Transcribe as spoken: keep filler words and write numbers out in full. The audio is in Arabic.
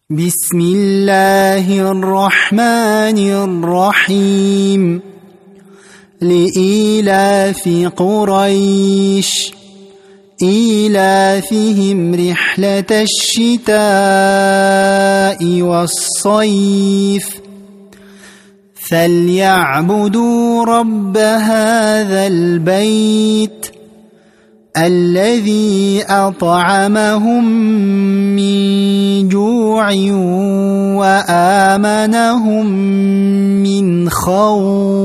بسم الله الرحمن الرحيم لإيلاف قريش إيلافهم رحلة الشتاء والصيف فليعبدوا رب هذا البيت الذي أطعمهم من جوع وآمنهم من خوف.